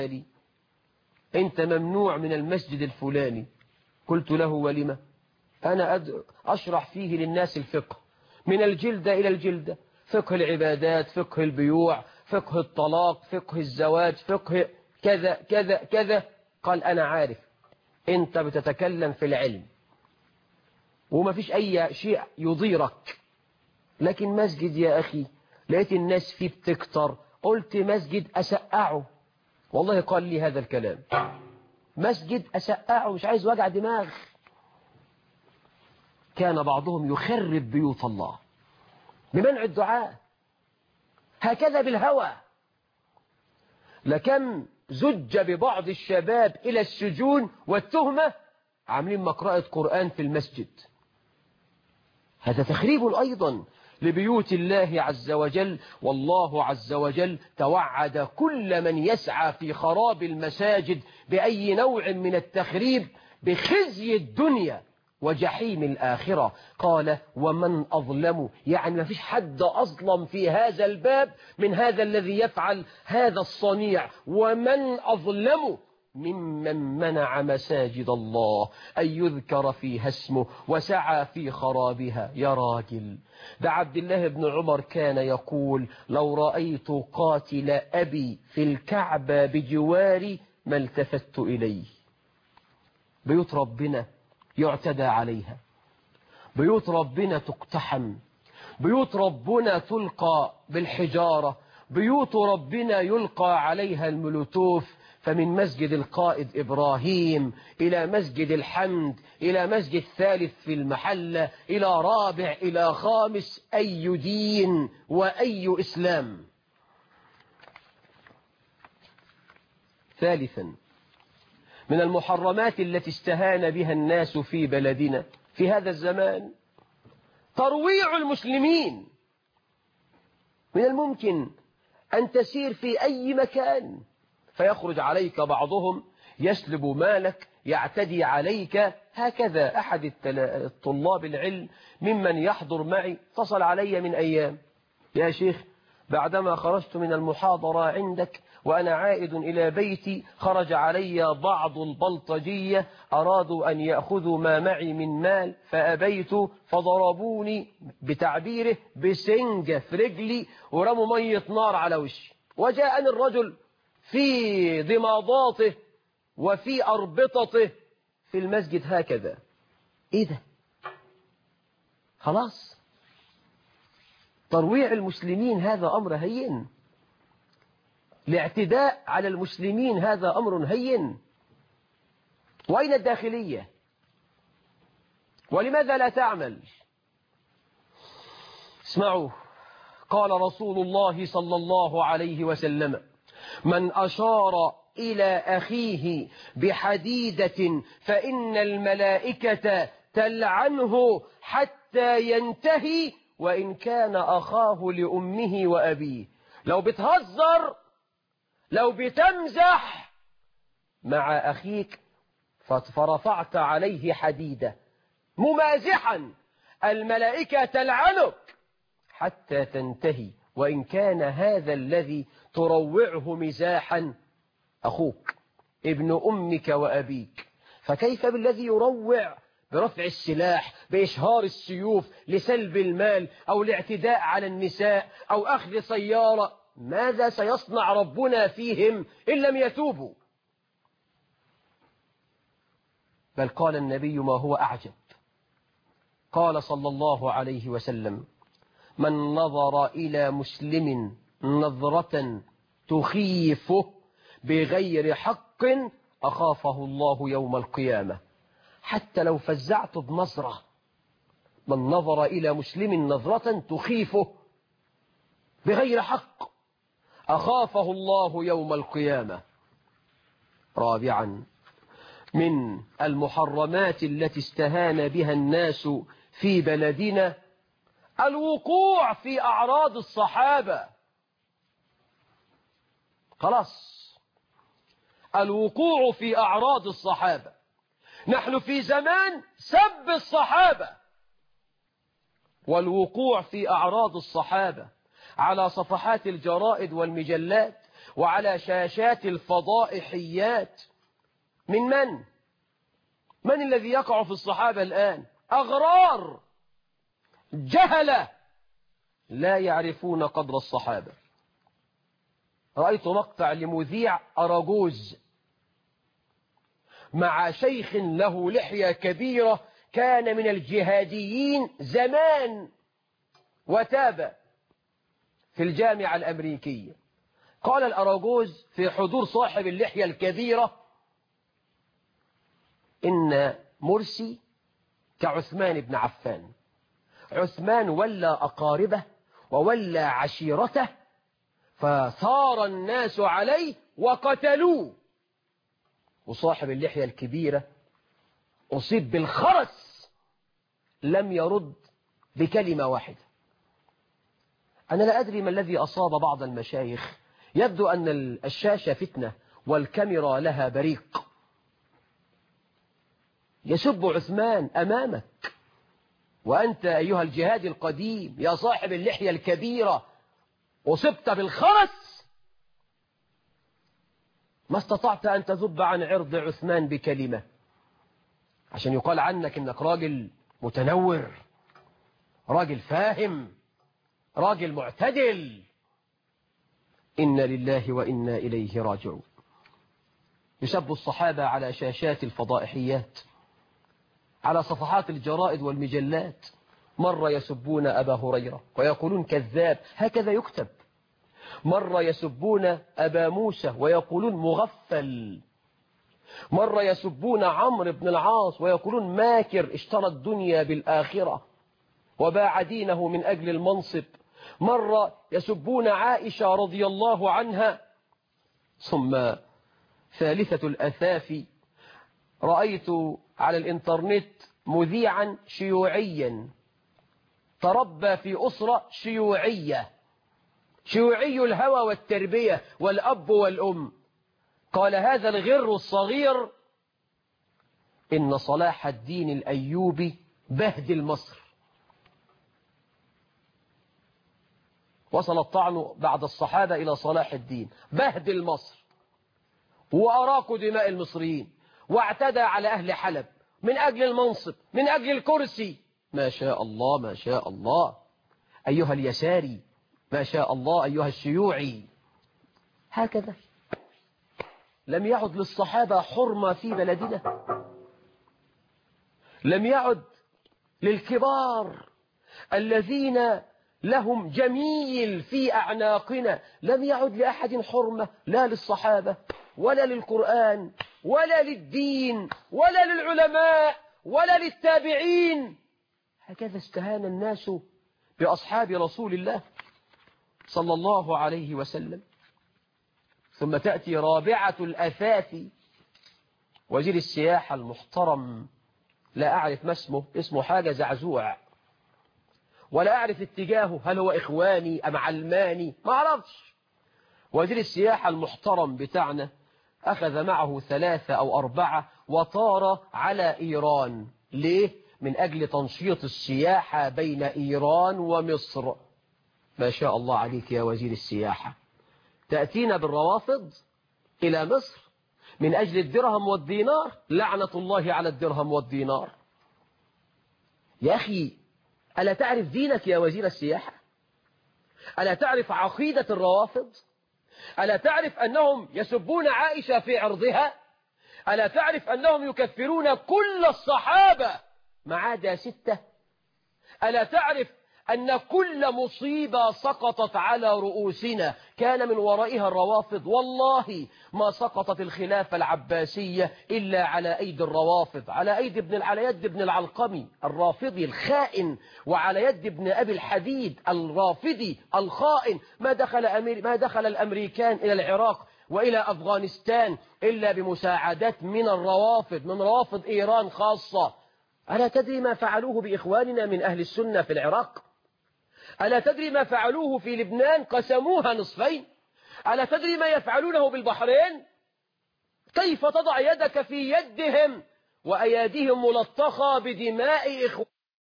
أنت ممنوع من المسجد الفلاني. قلت له ولما؟ أنا أشرح فيه للناس الفقه من الجلدة إلى الجلدة، فقه العبادات، فقه البيوع، فقه الطلاق، فقه الزواج، فقه كذا كذا كذا. قال أنا عارف أنت بتتكلم في العلم وما فيش أي شيء يضيرك، لكن مسجد يا أخي لقيت الناس فيه بتكتر، قلت مسجد أسقعه. والله قال لي هذا الكلام، مسجد أسقعه، مش عايز وجع دماغ. كان بعضهم يخرب بيوت الله بمنع الدعاء هكذا بالهوى. لكم زج ببعض الشباب إلى السجون والتهمة عاملين مقرأة قرآن في المسجد. هذا تخريب أيضا لبيوت الله عز وجل. والله عز وجل توعد كل من يسعى في خراب المساجد بأي نوع من التخريب بخزي الدنيا وجحيم الآخرة. قال ومن أظلم، يعني ما فيش حد أظلم في هذا الباب من هذا الذي يفعل هذا الصنيع. ومن أظلم ممن منع مساجد الله أن يذكر فيها اسمه وسعى في خرابها. يا راجل، ده عبد الله بن عمر كان يقول لو رأيت قاتل أبي في الكعبة بجواري ما التفت إليه. بيوت ربنا يعتدى عليها، بيوت ربنا تقتحم، بيوت ربنا تلقى بالحجارة، بيوت ربنا يلقى عليها الملوتوف. فمن مسجد القائد إبراهيم إلى مسجد الحمد إلى مسجد ثالث في المحلة إلى رابع إلى خامس، أي دين وأي إسلام. ثالثا من المحرمات التي استهان بها الناس في بلدنا في هذا الزمان ترويع المسلمين. من الممكن أن تسير في أي مكان فيخرج عليك بعضهم يسلب مالك، يعتدي عليك. هكذا أحد الطلاب العلم ممن يحضر معي اتصل علي من أيام: يا شيخ، بعدما خرجت من المحاضرة عندك وأنا عائد إلى بيتي خرج علي بعض البلطجية أرادوا أن يأخذوا ما معي من مال فأبيت، فضربوني بتعبيره بسنجة في رجلي ورموا مية نار على وشي، وجاءني الرجل في ضماضاته وفي أربطته في المسجد هكذا. إيه ده؟ خلاص، ترويع المسلمين هذا أمر هين، الاعتداء على المسلمين هذا أمر هين. وأين الداخلية؟ ولماذا لا تعمل؟ اسمعوا، قال رسول الله صلى الله عليه وسلم: من أشار إلى أخيه بحديدة فإن الملائكة تلعنه حتى ينتهي وإن كان أخاه لأمه وأبيه. لو بتهزر، لو بتمزح مع أخيك فرفعت عليه حديدة ممازحا، الملائكة تلعنك حتى تنتهي وإن كان هذا الذي تروعه مزاحا أخوك ابن أمك وأبيك. فكيف بالذي يروع برفع السلاح، بإشهار السيوف لسلب المال أو الاعتداء على النساء أو أخذ سيارة؟ ماذا سيصنع ربنا فيهم إن لم يتوبوا؟ بل قال النبي ما هو أعجب، قال صلى الله عليه وسلم: من نظر إلى مسلم نظرة تخيفه بغير حق أخافه الله يوم القيامة. حتى لو فزعت بنظرة، من نظر إلى مسلم نظرة تخيفه بغير حق أخافه الله يوم القيامة. رابعا من المحرمات التي استهان بها الناس في بلدنا الوقوع في أعراض الصحابة. خلاص، الوقوع في أعراض الصحابة. نحن في زمان سب الصحابة، والوقوع في أعراض الصحابة على صفحات الجرائد والمجلات وعلى شاشات الفضائحيات. من الذي يقع في الصحابة الآن؟ أغرار جهلة لا يعرفون قدر الصحابة. رأيت مقطع لمذيع أراجوز مع شيخ له لحية كبيرة كان من الجهاديين زمان وتاب في الجامعة الأمريكية. قال الأراجوز في حضور صاحب اللحية الكبيرة: إن مرسي كعثمان بن عفان. عثمان ولى أقاربه وولى عشيرته فثار الناس عليه وقتلوه، وصاحب اللحية الكبيرة أصيب بالخرس لم يرد بكلمة واحدة. أنا لا أدري ما الذي أصاب بعض المشايخ، يبدو أن الشاشة فتنة والكاميرا لها بريق. يسب عثمان أمامك، وأنت أيها الجهاد القديم يا صاحب اللحية الكبيرة أصبت بالخرس، ما استطعت أن تذب عن عرض عثمان بكلمة عشان يقال عنك إنك راجل متنور، راجل فاهم، راجل معتدل. إنا لله وإنا إليه راجعون. يسب الصحابة على شاشات الفضائحيات، على صفحات الجرائد والمجلات. مرة يسبون أبا هريرة ويقولون كذاب، هكذا يكتب. مرة يسبون أبا موسى ويقولون مغفل. مرة يسبون عمرو بن العاص ويقولون ماكر اشترى الدنيا بالآخرة وباع دينه من أجل المنصب. مرة يسبون عائشة رضي الله عنها. ثم ثالثة الأثافي، رأيت على الإنترنت مذيعا شيوعيا تربى في أسرة شيوعية، شيوعي الهوى والتربية والأب والأم. قال هذا الغر الصغير إن صلاح الدين الأيوبي بهدل مصر. وصل الطعن بعد الصحابة إلى صلاح الدين، بهدل مصر وأراق دماء المصريين واعتدى على أهل حلب من أجل المنصب، من أجل الكرسي. ما شاء الله ما شاء الله أيها اليساري، ما شاء الله أيها الشيوعي. هكذا لم يعد للصحابة حرمة في بلدنا، لم يعد للكبار الذين لهم جميل في أعناقنا، لم يعد لأحد حرمة، لا للصحابة ولا للقرآن ولا للدين ولا للعلماء ولا للتابعين. هكذا استهان الناس بأصحاب رسول الله صلى الله عليه وسلم. ثم تأتي رابعة الأثاث، وزير السياحة المحترم، لا أعرف ما اسمه، اسمه حاجة زعزوع، ولا أعرف اتجاهه، هل هو إخواني أم علماني ما أعرفش. وزير السياحة المحترم بتاعنا أخذ معه 3 أو 4 وطار على إيران. ليه؟ من أجل تنشيط السياحة بين إيران ومصر. ما شاء الله عليك يا وزير السياحة، تأتينا بالروافض إلى مصر من أجل الدرهم والدينار، لعنة الله على الدرهم والدينار. يا أخي ألا تعرف دينك يا وزير السياحة؟ ألا تعرف عقيدة الروافض؟ ألا تعرف أنهم يسبون عائشة في عرضها؟ ألا تعرف أنهم يكفرون كل الصحابة ما عدا 6؟ ألا تعرف أن كل مصيبة سقطت على رؤوسنا كان من ورائها الروافض؟ والله ما سقطت الخلافة العباسية إلا على أيدي الروافض، على يد ابن العلقمي الرافضي الخائن، وعلى يد ابن أبي الحديد الرافضي الخائن. ما دخل الأمريكان إلى العراق وإلى أفغانستان إلا بمساعدات من الروافض، من روافض إيران خاصة. ألا تدري ما فعلوه بإخواننا من أهل السنة في العراق؟ ألا تدري ما فعلوه في لبنان؟ قسموها نصفين. ألا تدري ما يفعلونه بالبحرين؟ كيف تضع يدك في يدهم وأياديهم ملطخة بدماء إخوانهم؟